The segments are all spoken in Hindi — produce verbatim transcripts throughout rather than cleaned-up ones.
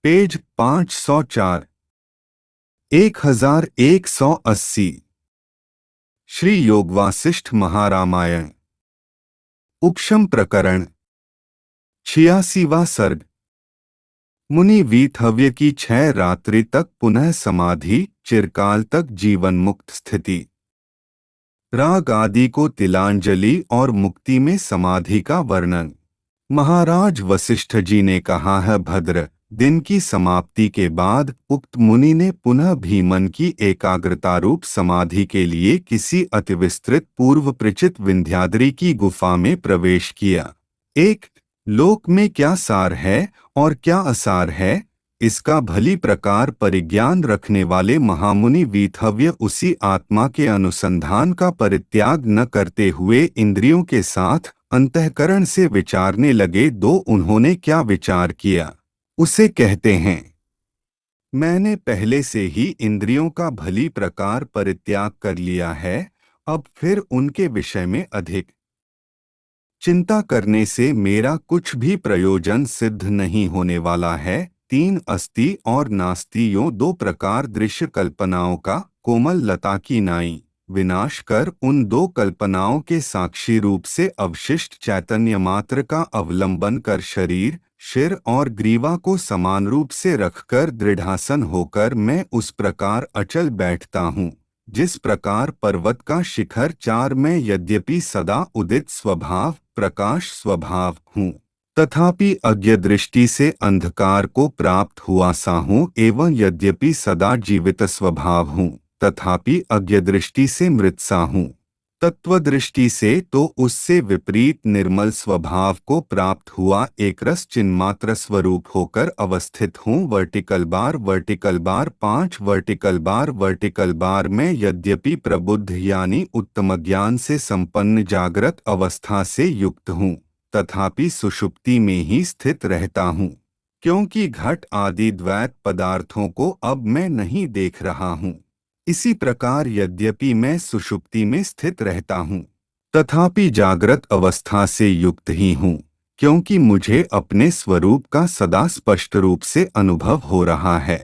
पेज पाँच सौ चार, एक हजार एक सौ अस्सी। श्री योग वासिष्ठ महारामायण उपशम प्रकरण छियासीवां सर्ग। मुनि वीतहव्य की छह रात्रि तक पुनः समाधि, चिरकाल तक जीवन मुक्त स्थिति। राग आदि को तिलांजलि और मुक्ति में समाधि का वर्णन। महाराज वशिष्ठ जी ने कहा है, भद्र दिन की समाप्ति के बाद उक्त मुनि ने पुनः भी मन की एकाग्रता रूप समाधि के लिए किसी अतिविस्तृत पूर्व परिचित विंध्याद्रि की गुफा में प्रवेश किया। एक लोक में क्या सार है और क्या असार है, इसका भली प्रकार परिज्ञान रखने वाले महामुनि वीतहव्य उसी आत्मा के अनुसंधान का परित्याग न करते हुए इंद्रियों के साथ अंतःकरण से विचारने लगे। दो उन्होंने क्या विचार किया उसे कहते हैं। मैंने पहले से ही इंद्रियों का भली प्रकार परित्याग कर लिया है, अब फिर उनके विषय में अधिक चिंता करने से मेरा कुछ भी प्रयोजन सिद्ध नहीं होने वाला है। तीन अस्ति और नास्ति यों दो प्रकार दृश्य कल्पनाओं का कोमल लता की नाई विनाश कर उन दो कल्पनाओं के साक्षी रूप से अवशिष्ट चैतन्य मात्र का अवलंबन कर शरीर, शिर और ग्रीवा को समान रूप से रखकर दृढ़ासन होकर मैं उस प्रकार अचल बैठता हूँ, जिस प्रकार पर्वत का शिखर चार में यद्यपि सदा उदित स्वभाव प्रकाश स्वभाव हूँ, तथापि अज्ञ दृष्टि से अंधकार को प्राप्त हुआ सा हूँ, एवं यद्यपि सदा जीवित स्वभाव हूँ, तथापि अज्ञ दृष्टि से मृत सा हूँ। तत्व दृष्टि से तो उससे विपरीत निर्मल स्वभाव को प्राप्त हुआ एकरस चिन्मात्र स्वरूप होकर अवस्थित हूँ। वर्टिकल बार वर्टिकल बार पांच वर्टिकल बार वर्टिकल बार में यद्यपि प्रबुद्ध यानी उत्तम ज्ञान से संपन्न जागृत अवस्था से युक्त हूँ, तथापि सुषुप्ति में ही स्थित रहता हूँ, क्योंकि घट आदि द्वैत पदार्थों को अब मैं नहीं देख रहा हूँ। इसी प्रकार यद्यपि मैं सुषुप्ति में स्थित रहता हूँ, तथापि जागृत अवस्था से युक्त ही हूँ, क्योंकि मुझे अपने स्वरूप का सदा स्पष्ट रूप से अनुभव हो रहा है।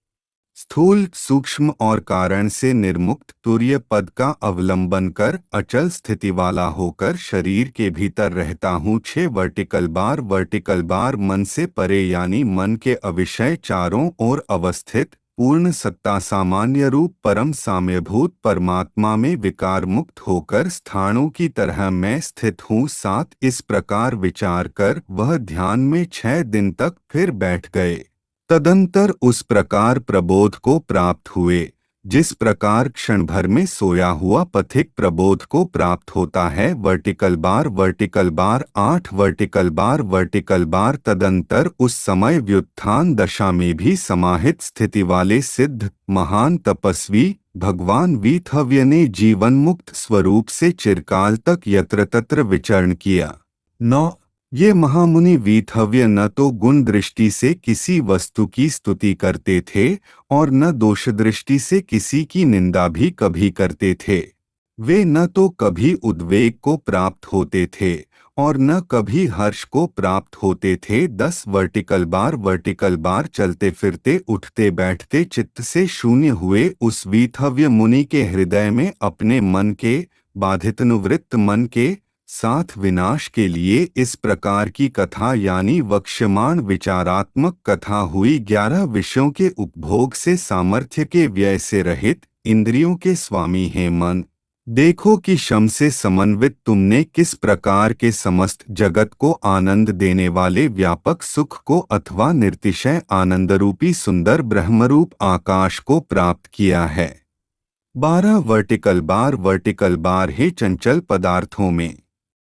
स्थूल सूक्ष्म और कारण से निर्मुक्त तुर्य पद का अवलंबन कर अचल स्थिति वाला होकर शरीर के भीतर रहता हूँ। छह वर्टिकल बार वर्टिकल बार मन से परे यानी मन के अविषय चारों ओर अवस्थित पूर्ण सत्ता सामान्य रूप परम साम्यभूत परमात्मा में विकार मुक्त होकर स्थानों की तरह मैं स्थित हूँ। सात इस प्रकार विचार कर वह ध्यान में छह दिन तक फिर बैठ गए। तदंतर उस प्रकार प्रबोध को प्राप्त हुए जिस प्रकार क्षण भर में सोया हुआ पथिक प्रबोध को प्राप्त होता है। वर्टिकल बार वर्टिकल बार आठ वर्टिकल बार वर्टिकल बार तदंतर उस समय व्युत्थान दशा में भी समाहित स्थिति वाले सिद्ध महान तपस्वी भगवान वीतहव्य ने जीवन मुक्त स्वरूप से चिरकाल तक यत्र तत्र विचरण किया। नौ ये महामुनि वीतहव्य न तो गुण दृष्टि से किसी वस्तु की स्तुति करते थे और न दोष दृष्टि से किसी की निंदा भी कभी करते थे। वे न तो कभी उद्वेग को प्राप्त होते थे और न कभी हर्ष को प्राप्त होते थे। दस वर्टिकल बार वर्टिकल बार चलते फिरते उठते बैठते चित्त से शून्य हुए उस वीतहव्य मुनि के हृदय में अपने मन के बाधितनुवृत्त मन के साथ विनाश के लिए इस प्रकार की कथा यानी वक्ष्यमाण विचारात्मक कथा हुई। ग्यारह विषयों के उपभोग से सामर्थ्य के व्यय से रहित इंद्रियों के स्वामी हैं मन, देखो कि शम से समन्वित तुमने किस प्रकार के समस्त जगत को आनंद देने वाले व्यापक सुख को अथवा निर्तिशय आनंदरूपी सुंदर ब्रह्मरूप आकाश को प्राप्त किया है। बारह वर्टिकल बार वर्टिकल बार है चंचल पदार्थों में।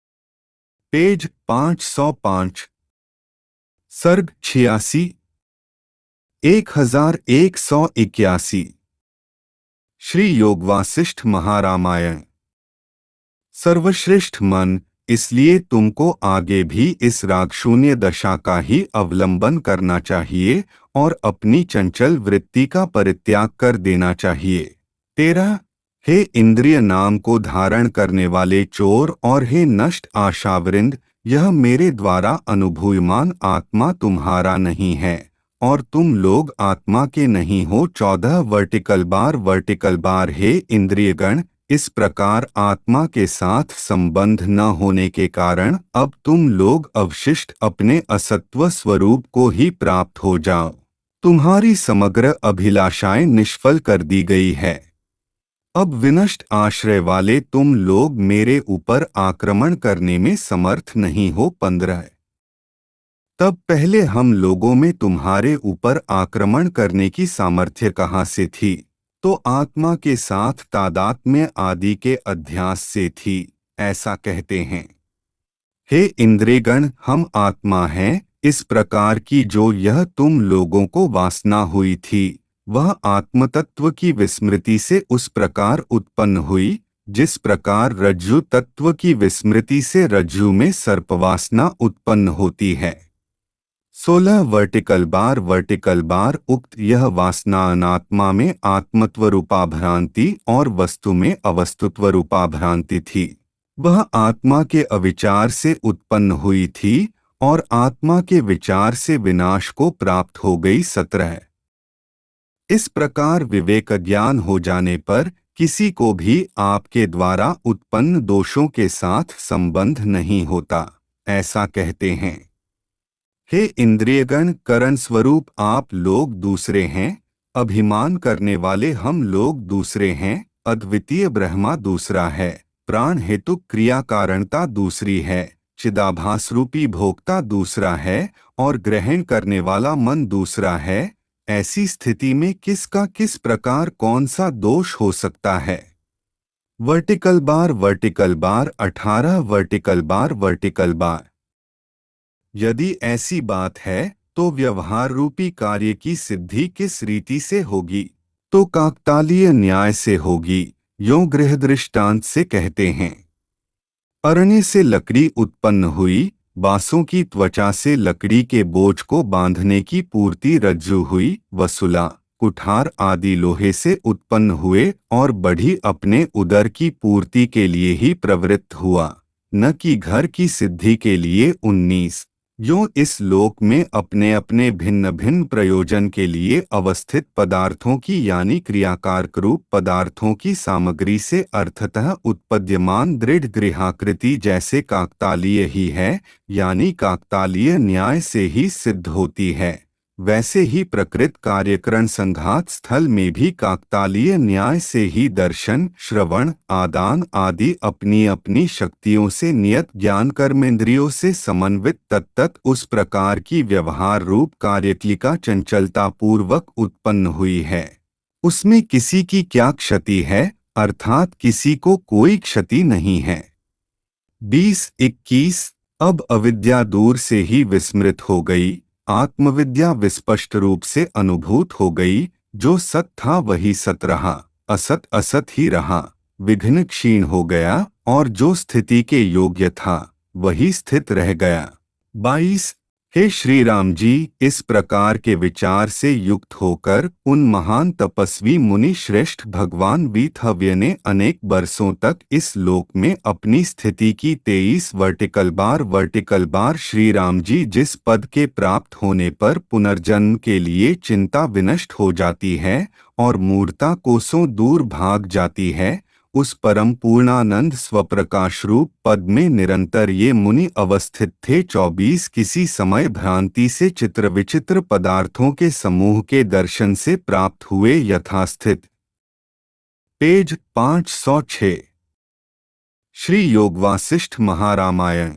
पेज पाँच सौ पाँच सर्ग छियासी एक हजार एक सौ इक्यासी। श्री योग वासिष्ठ महारामायण सर्वश्रेष्ठ मन, इसलिए तुमको आगे भी इस रागशून्य दशा का ही अवलंबन करना चाहिए और अपनी चंचल वृत्ति का परित्याग कर देना चाहिए। तेरह हे इंद्रिय नाम को धारण करने वाले चोर और हे नष्ट आशावृंद, यह मेरे द्वारा अनुभूयमान आत्मा तुम्हारा नहीं है और तुम लोग आत्मा के नहीं हो। चौदह वर्टिकल बार वर्टिकल बार हे इंद्रियगण, इस प्रकार आत्मा के साथ संबंध न होने के कारण अब तुम लोग अवशिष्ट अपने असत्व स्वरूप को ही प्राप्त हो जाओ। तुम्हारी समग्र अभिलाषाएं निष्फल कर दी गई है। अब विनष्ट आश्रय वाले तुम लोग मेरे ऊपर आक्रमण करने में समर्थ नहीं हो। पंद्रह तब पहले हम लोगों में तुम्हारे ऊपर आक्रमण करने की सामर्थ्य कहाँ से थी? तो आत्मा के साथ तादात्म्य आदि के अध्यास से थी, ऐसा कहते हैं। हे इंद्रियगण, हम आत्मा हैं। इस प्रकार की जो यह तुम लोगों को वासना हुई थी, वह आत्मतत्व की विस्मृति से उस प्रकार उत्पन्न हुई जिस प्रकार रज्जु तत्व की विस्मृति से रज्जु में सर्पवासना उत्पन्न होती है। सोलह वर्टिकल बार वर्टिकल बार उक्त यह वासना अनात्मा में आत्मत्व रूपा भ्रांति और वस्तु में अवस्तुत्व रूपा भ्रांति थी। वह आत्मा के अविचार से उत्पन्न हुई थी और आत्मा के विचार से विनाश को प्राप्त हो गई। सत्रह इस प्रकार विवेक ज्ञान हो जाने पर किसी को भी आपके द्वारा उत्पन्न दोषों के साथ संबंध नहीं होता, ऐसा कहते हैं। हे इंद्रियगण, करण स्वरूप आप लोग दूसरे हैं, अभिमान करने वाले हम लोग दूसरे हैं, अद्वितीय ब्रह्मा दूसरा है, प्राण हेतु क्रिया कारणता दूसरी है, चिदाभास रूपी भोक्ता दूसरा है और ग्रहण करने वाला मन दूसरा है। ऐसी स्थिति में किसका किस प्रकार कौन सा दोष हो सकता है? वर्टिकल बार वर्टिकल बार अठारह वर्टिकल बार वर्टिकल बार यदि ऐसी बात है तो व्यवहार रूपी कार्य की सिद्धि किस रीति से होगी? तो काकतालीय न्याय से होगी। यों गृह दृष्टांत से कहते हैं। अरण्य से लकड़ी उत्पन्न हुई, बांसों की त्वचा से लकड़ी के बोझ को बांधने की पूर्ति रज्जु हुई, वसुला कुठार आदि लोहे से उत्पन्न हुए और बढ़ी अपने उदर की पूर्ति के लिए ही प्रवृत्त हुआ, न कि घर की सिद्धि के लिए। उन्नीस यों इस लोक में अपने अपने भिन्न भिन्न प्रयोजन के लिए अवस्थित पदार्थों की यानी क्रियाकारक रूप पदार्थों की सामग्री से अर्थतः उत्पद्यमान दृढ़ गृहाकृति जैसे काकतालीय ही है, यानी काकतालीय न्याय से ही सिद्ध होती है, वैसे ही प्रकृत कार्यकरण संघात स्थल में भी काकतालीय न्याय से ही दर्शन, श्रवण, आदान आदि अपनी अपनी शक्तियों से नियत ज्ञान कर्मेंद्रियों से समन्वित तत्त उस प्रकार की व्यवहार रूप कार्यक्लिका चंचलता पूर्वक उत्पन्न हुई है। उसमें किसी की क्या क्षति है? अर्थात किसी को कोई क्षति नहीं है। बीस इक्कीस अब अविद्या दूर से ही विस्मृत हो गई, आत्मविद्या विस्पष्ट रूप से अनुभूत हो गई। जो सत था वही सत रहा, असत असत ही रहा, विघ्न क्षीण हो गया और जो स्थिति के योग्य था वही स्थित रह गया। बाईस हे श्री राम जी, इस प्रकार के विचार से युक्त होकर उन महान तपस्वी मुनि श्रेष्ठ भगवान वीतहव्य ने अनेक वर्षों तक इस लोक में अपनी स्थिति की। तेईस vertical bar vertical bar Shri Ram ji, जिस पद के प्राप्त होने पर पुनर्जन्म के लिए चिंता विनष्ट हो जाती है और मूर्ता कोसों दूर भाग जाती है, उस परम पूर्णानंद स्वप्रकाश रूप पद में निरंतर ये मुनि अवस्थित थे। चौबीस किसी समय भ्रांति से चित्र विचित्र पदार्थों के समूह के दर्शन से प्राप्त हुए यथास्थित। पेज पाँच सौ छः श्री योगवासिष्ठ महारामायण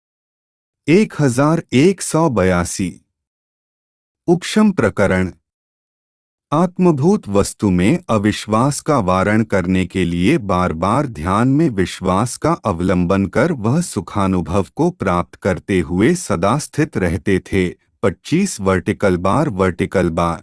एक हजार एक सौ बयासी उपशम प्रकरण। आत्मभूत वस्तु में अविश्वास का वारण करने के लिए बार बार ध्यान में विश्वास का अवलंबन कर वह सुखानुभव को प्राप्त करते हुए सदा स्थित रहते थे। पच्चीस वर्टिकल बार वर्टिकल बार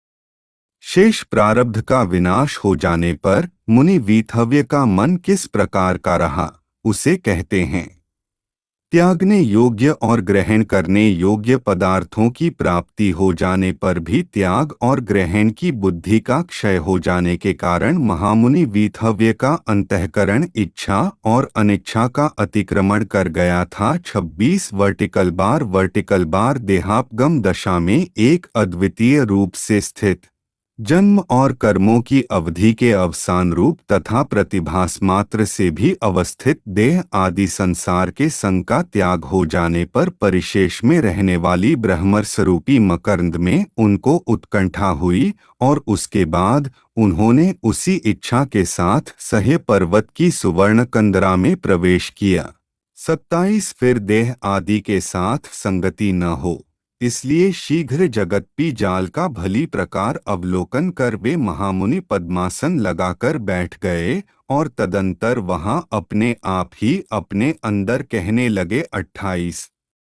शेष प्रारब्ध का विनाश हो जाने पर मुनि वीतहव्य का मन किस प्रकार का रहा, उसे कहते हैं। त्यागने योग्य और ग्रहण करने योग्य पदार्थों की प्राप्ति हो जाने पर भी त्याग और ग्रहण की बुद्धि का क्षय हो जाने के कारण महामुनि वीतहव्य का अंतःकरण इच्छा और अनिच्छा का अतिक्रमण कर गया था। छब्बीस वर्टिकल बार वर्टिकल बार देहापगम दशा में एक अद्वितीय रूप से स्थित जन्म और कर्मों की अवधि के अवसान रूप तथा प्रतिभास मात्र से भी अवस्थित देह आदि संसार के संग का त्याग हो जाने पर परिशेष में रहने वाली ब्रह्मर स्वरूपी मकरंद में उनको उत्कंठा हुई और उसके बाद उन्होंने उसी इच्छा के साथ सह्य पर्वत की सुवर्ण कंदरा में प्रवेश किया। सत्ताईस फिर देह आदि के साथ संगति न हो, इसलिए शीघ्र जगतपी जाल का भली प्रकार अवलोकन कर वे महामुनि पद्मासन लगाकर बैठ गए और तदंतर वहां अपने आप ही अपने अंदर कहने लगे। अट्ठाईस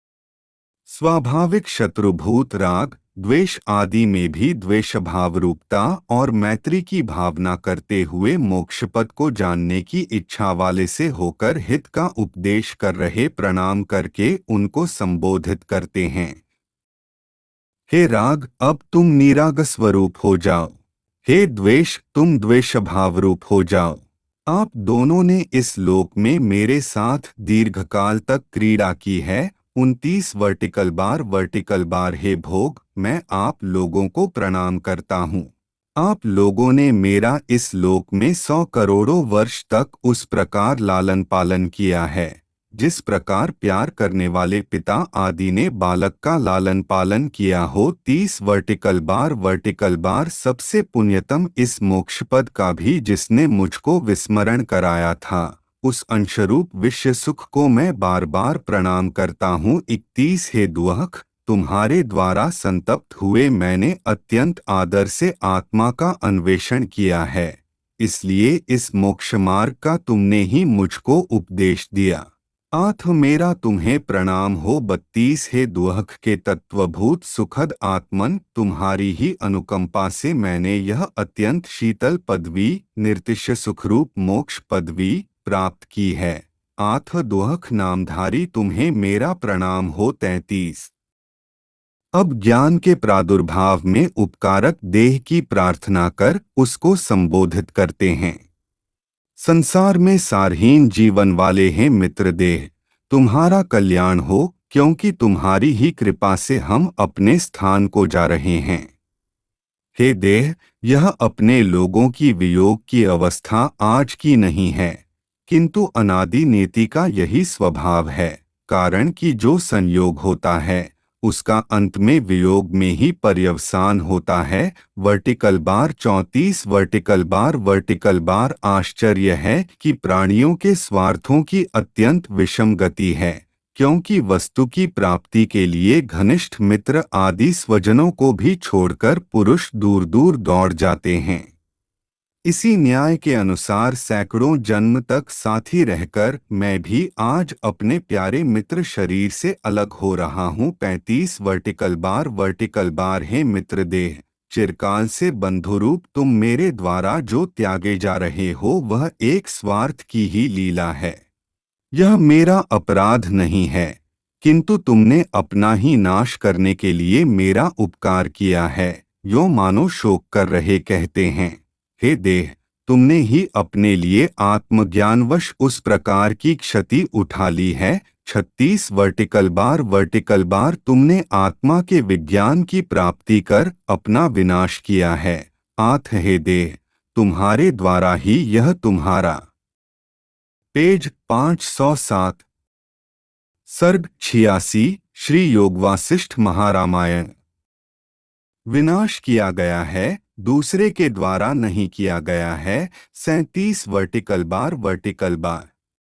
स्वाभाविक शत्रुभूत राग द्वेष आदि में भी द्वेष भाव रूपता और मैत्री की भावना करते हुए मोक्षपद को जानने की इच्छा वाले से होकर हित का उपदेश कर रहे प्रणाम करके उनको संबोधित करते हैं। हे राग, अब तुम निराग स्वरूप हो जाओ। हे द्वेष, तुम द्वेष भाव रूप हो जाओ। आप दोनों ने इस लोक में मेरे साथ दीर्घकाल तक क्रीड़ा की है। उनतीस वर्टिकल बार वर्टिकल बार हे भोग, मैं आप लोगों को प्रणाम करता हूँ। आप लोगों ने मेरा इस लोक में सौ करोड़ों वर्ष तक उस प्रकार लालन पालन किया है जिस प्रकार प्यार करने वाले पिता आदि ने बालक का लालन पालन किया हो। तीस वर्टिकल बार वर्टिकल बार सबसे पुण्यतम इस मोक्षपद का भी जिसने मुझको विस्मरण कराया था, उस अंशरूप विश्व सुख को मैं बार बार प्रणाम करता हूँ। इकतीस हे दुहख, तुम्हारे द्वारा संतप्त हुए मैंने अत्यंत आदर से आत्मा का अन्वेषण किया है, इसलिए इस मोक्ष मार्ग का तुमने ही मुझको उपदेश दिया। आठ मेरा तुम्हें प्रणाम हो। बत्तीस हे दुहख के तत्वभूत सुखद आत्मन, तुम्हारी ही अनुकंपा से मैंने यह अत्यंत शीतल पदवी निर्तिश्य सुखरूप मोक्ष पदवी प्राप्त की है। आठ दुहख नामधारी, तुम्हें मेरा प्रणाम हो। तैंतीस अब ज्ञान के प्रादुर्भाव में उपकारक देह की प्रार्थना कर उसको संबोधित करते हैं। संसार में सारहीन जीवन वाले हैं मित्र देह, तुम्हारा कल्याण हो, क्योंकि तुम्हारी ही कृपा से हम अपने स्थान को जा रहे हैं। हे देह, यह अपने लोगों की वियोग की अवस्था आज की नहीं है, किंतु अनादि नीति का यही स्वभाव है। कारण कि जो संयोग होता है उसका अंत में वियोग में ही पर्यवसान होता है। वर्टिकल बार चौंतीस वर्टिकल बार वर्टिकल बार आश्चर्य है कि प्राणियों के स्वार्थों की अत्यंत विषम गति है, क्योंकि वस्तु की प्राप्ति के लिए घनिष्ठ मित्र आदि स्वजनों को भी छोड़कर पुरुष दूर दूर दौड़ जाते हैं। इसी न्याय के अनुसार सैकड़ों जन्म तक साथी रहकर मैं भी आज अपने प्यारे मित्र शरीर से अलग हो रहा हूँ। पैंतीस वर्टिकल बार वर्टिकल बार हे मित्र देह, चिरकाल से बंधुरूप तुम मेरे द्वारा जो त्यागे जा रहे हो वह एक स्वार्थ की ही लीला है। यह मेरा अपराध नहीं है, किंतु तुमने अपना ही नाश करने के लिए मेरा उपकार किया है। यो मानो शोक कर रहे कहते हैं, हे देह, तुमने ही अपने लिए आत्मज्ञानवश उस प्रकार की क्षति उठा ली है। छत्तीस वर्टिकल बार वर्टिकल बार तुमने आत्मा के विज्ञान की प्राप्ति कर अपना विनाश किया है। आठ हे देह, तुम्हारे द्वारा ही यह तुम्हारा पेज पाँच सौ सात सर्ग छियासी श्री योगवासिष्ठ महारामायण विनाश किया गया है, दूसरे के द्वारा नहीं किया गया है। सैंतीस वर्टिकल बार वर्टिकल बार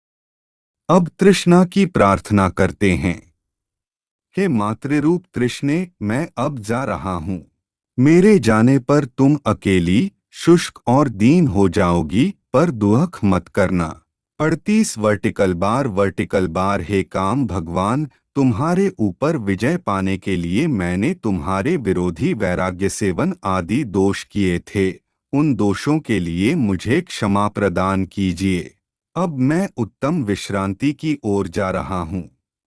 अब तृष्णा की प्रार्थना करते हैं। हे मातृरूप तृष्णे, मैं अब जा रहा हूँ। मेरे जाने पर तुम अकेली शुष्क और दीन हो जाओगी, पर दुहख मत करना। अड़तीस वर्टिकल बार वर्टिकल बार हे काम भगवान, तुम्हारे ऊपर विजय पाने के लिए मैंने तुम्हारे विरोधी वैराग्य सेवन आदि दोष किए थे, उन दोषों के लिए मुझे क्षमा प्रदान कीजिए। अब मैं उत्तम विश्रांति की ओर जा रहा हूँ।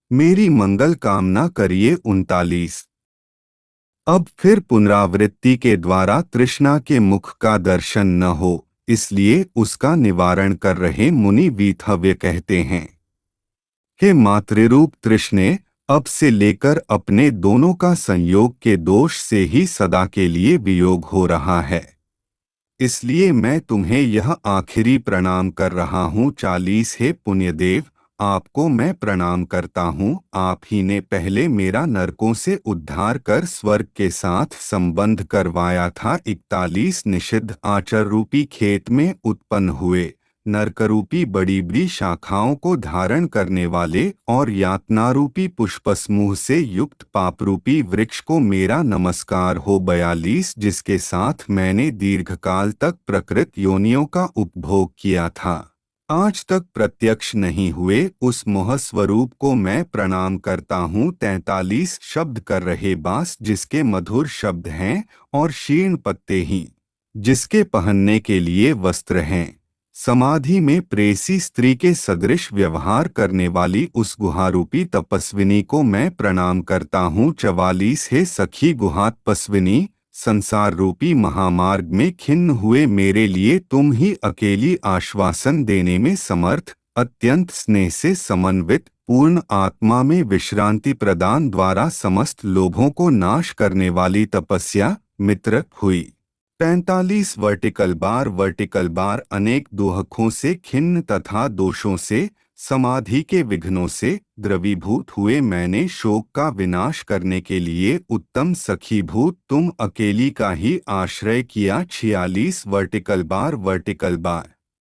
मेरी मंगल कामना करिए। उनतालीस। अब फिर पुनरावृत्ति के द्वारा तृष्णा के मुख का दर्शन न हो, इसलिए उसका निवारण कर रहे मुनि वीतव्य कहते हैं। हे मातृरूप तृष्णे, अब से लेकर अपने दोनों का संयोग के दोष से ही सदा के लिए वियोग हो रहा है, इसलिए मैं तुम्हें यह आखिरी प्रणाम कर रहा हूँ। चालीस। हे पुण्यदेव, आपको मैं प्रणाम करता हूँ। आप ही ने पहले मेरा नरकों से उद्धार कर स्वर्ग के साथ संबंध करवाया था। इकतालीस। निषिद्ध आचर रूपी खेत में उत्पन्न हुए नरकरूपी बड़ी बड़ी शाखाओं को धारण करने वाले और यातनारूपी पुष्प समूह से युक्त पापरूपी वृक्ष को मेरा नमस्कार हो। बयालीस। जिसके साथ मैंने दीर्घकाल तक प्रकृत योनियों का उपभोग किया था, आज तक प्रत्यक्ष नहीं हुए, उस मोह स्वरूप को मैं प्रणाम करता हूँ। तैंतालीस। शब्द कर रहे बांस जिसके मधुर शब्द हैं और शीर्ण पत्ते ही जिसके पहनने के लिए वस्त्र हैं, समाधि में प्रेसी स्त्री के सदृश व्यवहार करने वाली उस गुहारूपी तपस्विनी को मैं प्रणाम करता हूँ। चवालीस। हे सखी गुहा तपस्विनी, संसार रूपी महामार्ग में खिन्न हुए मेरे लिए तुम ही अकेली आश्वासन देने में समर्थ, अत्यंत स्नेह से समन्वित, पूर्ण आत्मा में विश्रांति प्रदान द्वारा समस्त लोभों को नाश करने वाली तपस्या मित्र हुई। पैंतालीस। वर्टिकल बार वर्टिकल बार अनेक दोहकों से खिन्न तथा दोषों से, समाधि के विघ्नों से द्रवीभूत हुए मैंने शोक का विनाश करने के लिए उत्तम सखीभूत तुम अकेली का ही आश्रय किया। छियालीस। वर्टिकल बार वर्टिकल बार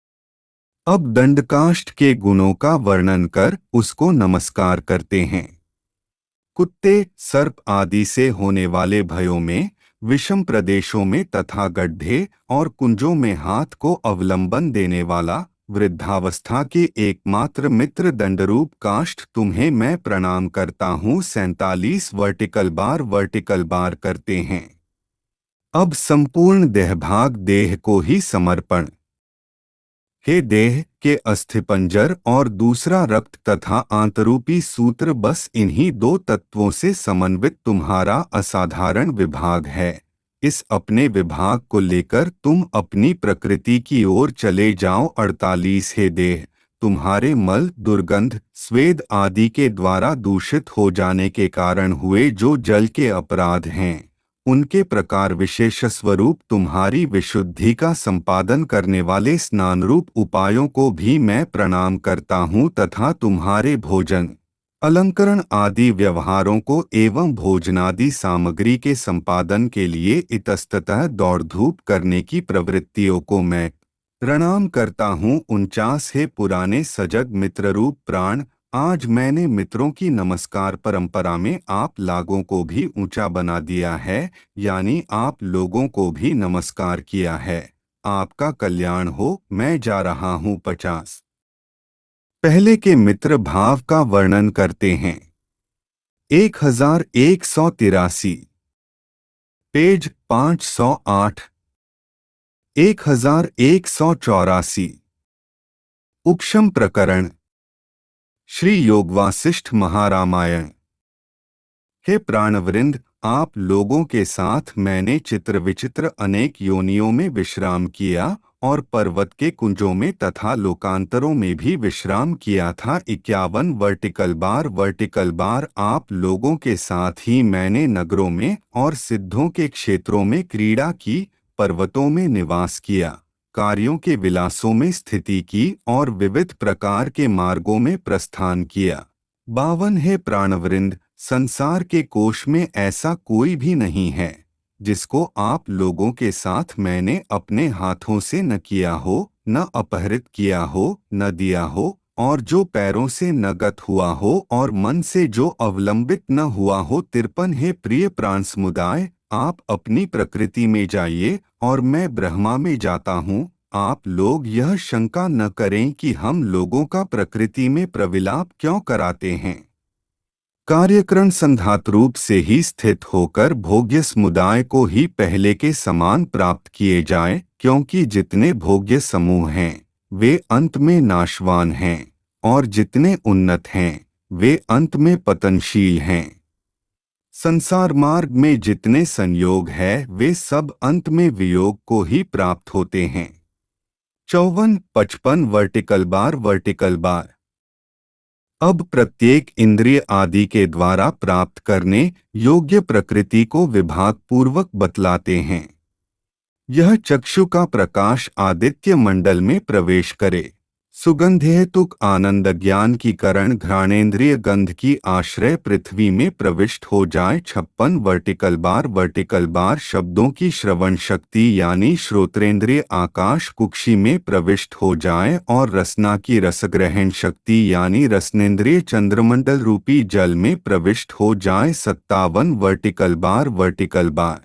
अब दंडकाष्ठ के गुणों का वर्णन कर उसको नमस्कार करते हैं। कुत्ते, सर्प आदि से होने वाले भयों में, विषम प्रदेशों में तथा गड्ढे और कुंजों में हाथ को अवलंबन देने वाला वृद्धावस्था के एकमात्र मित्र दंडरूप काष्ठ तुम्हें मैं प्रणाम करता हूँ। सैंतालीस। वर्टिकल बार वर्टिकल बार करते हैं। अब संपूर्ण देहभाग देह को ही समर्पण। हे देह के अस्थिपंजर और दूसरा रक्त तथा आंतरूपी सूत्र बस इन्हीं दो तत्वों से समन्वित तुम्हारा असाधारण विभाग है। इस अपने विभाग को लेकर तुम अपनी प्रकृति की ओर चले जाओ। अड़तालीस। हे देह, तुम्हारे मल, दुर्गंध, स्वेद आदि के द्वारा दूषित हो जाने के कारण हुए जो जल के अपराध हैं, उनके प्रकार विशेष स्वरूप तुम्हारी विशुद्धि का संपादन करने वाले स्नान रूप उपायों को भी मैं प्रणाम करता हूँ तथा तुम्हारे भोजन, अलंकरण आदि व्यवहारों को एवं भोजनादि सामग्री के संपादन के लिए इतस्ततः दौड़ धूप करने की प्रवृत्तियों को मैं प्रणाम करता हूँ। उनचास। हे पुराने सजग मित्ररूप प्राण, आज मैंने मित्रों की नमस्कार परंपरा में आप लागों को भी ऊंचा बना दिया है, यानी आप लोगों को भी नमस्कार किया है। आपका कल्याण हो। मैं जा रहा हूँ। पचास। पहले के मित्र भाव का वर्णन करते हैं। एक हजार एक सौ तिरासी, पेज पाँच सौ आठ। एक हजार एक सौ चौरासी। उपशम प्रकरण, श्री योगवासिष्ठ महारामायण। हे प्राणवृंद, आप लोगों के साथ मैंने चित्र विचित्र अनेक योनियों में विश्राम किया और पर्वत के कुंजों में तथा लोकांतरों में भी विश्राम किया था। इक्यावन। वर्टिकल बार वर्टिकल बार आप लोगों के साथ ही मैंने नगरों में और सिद्धों के क्षेत्रों में क्रीड़ा की, पर्वतों में निवास किया, कार्यों के विलासों में स्थिति की और विविध प्रकार के मार्गों में प्रस्थान किया। बावन। है प्राणवृंद, संसार के कोश में ऐसा कोई भी नहीं है जिसको आप लोगों के साथ मैंने अपने हाथों से न किया हो, न अपहरित किया हो, न दिया हो, और जो पैरों से न गत हुआ हो और मन से जो अवलंबित न हुआ हो। तिरपन। है प्रिय प्राण समुदाय, आप अपनी प्रकृति में जाइए और मैं ब्रह्मा में जाता हूँ। आप लोग यह शंका न करें कि हम लोगों का प्रकृति में प्रविलाप क्यों कराते हैं। कार्यकरण संधात रूप से ही स्थित होकर भोग्य समुदाय को ही पहले के समान प्राप्त किए जाए, क्योंकि जितने भोग्य समूह हैं वे अंत में नाशवान हैं और जितने उन्नत हैं वे अंत में पतनशील हैं। संसार मार्ग में जितने संयोग है वे सब अंत में वियोग को ही प्राप्त होते हैं। चौवन पचपन वर्टिकल बार वर्टिकल बार। अब प्रत्येक इंद्रिय आदि के द्वारा प्राप्त करने योग्य प्रकृति को विभाग पूर्वक बतलाते हैं। यह चक्षु का प्रकाश आदित्य मंडल में प्रवेश करे, सुगंधेतुक आनंद ज्ञान की करण घ्राणेन्द्रिय गंध की आश्रय पृथ्वी में प्रविष्ट हो जाए। छप्पन वर्टिकल बार वर्टिकल बार। शब्दों की श्रवण शक्ति यानी श्रोत्रेंद्रिय आकाश कुक्षी में प्रविष्ट हो जाए और रसना की रसग्रहण शक्ति यानी रसनेन्द्रिय चंद्रमंडल रूपी जल में प्रविष्ट हो जाए। सत्तावन वर्टिकल बार वर्टिकल बार।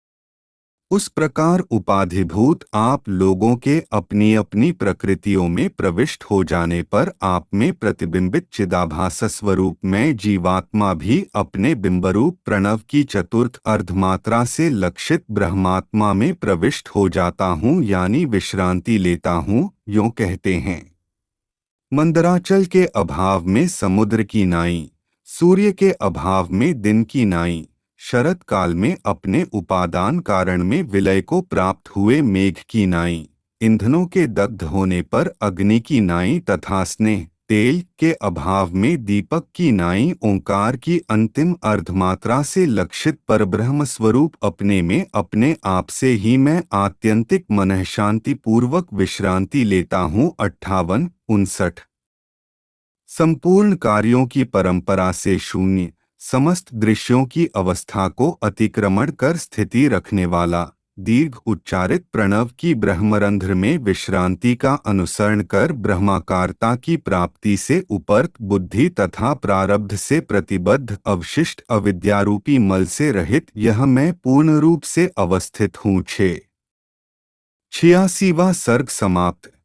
उस प्रकार उपाधिभूत आप लोगों के अपनी अपनी प्रकृतियों में प्रविष्ट हो जाने पर आप में प्रतिबिंबित चिदाभास स्वरूप में जीवात्मा भी अपने बिंबरूप प्रणव की चतुर्थ अर्धमात्रा से लक्षित ब्रह्मात्मा में प्रविष्ट हो जाता हूँ यानी विश्रांति लेता हूँ। यों कहते हैं, मंदराचल के अभाव में समुद्र की नाई, सूर्य के अभाव में दिन की नाई, शरत काल में अपने उपादान कारण में विलय को प्राप्त हुए मेघ की नाई, ईंधनों के दग्ध होने पर अग्नि की नाई तथा स्नेह तेल के अभाव में दीपक की नाई, ओंकार की अंतिम अर्धमात्रा से लक्षित परब्रह्म स्वरूप अपने में अपने आप से ही मैं आत्यंतिक मनः शांति पूर्वक विश्रांति लेता हूँ। अट्ठावन उनसठ। संपूर्ण कार्यों की परंपरा से शून्य समस्त दृश्यों की अवस्था को अतिक्रमण कर स्थिति रखने वाला दीर्घ उच्चारित प्रणव की ब्रह्मरंध्र में विश्रांति का अनुसरण कर ब्रह्माकारता की प्राप्ति से उपर्त बुद्धि तथा प्रारब्ध से प्रतिबद्ध अवशिष्ट अविद्यारूपी मल से रहित यह मैं पूर्ण रूप से अवस्थित हूँ। छे छियासीवां सर्ग समाप्त।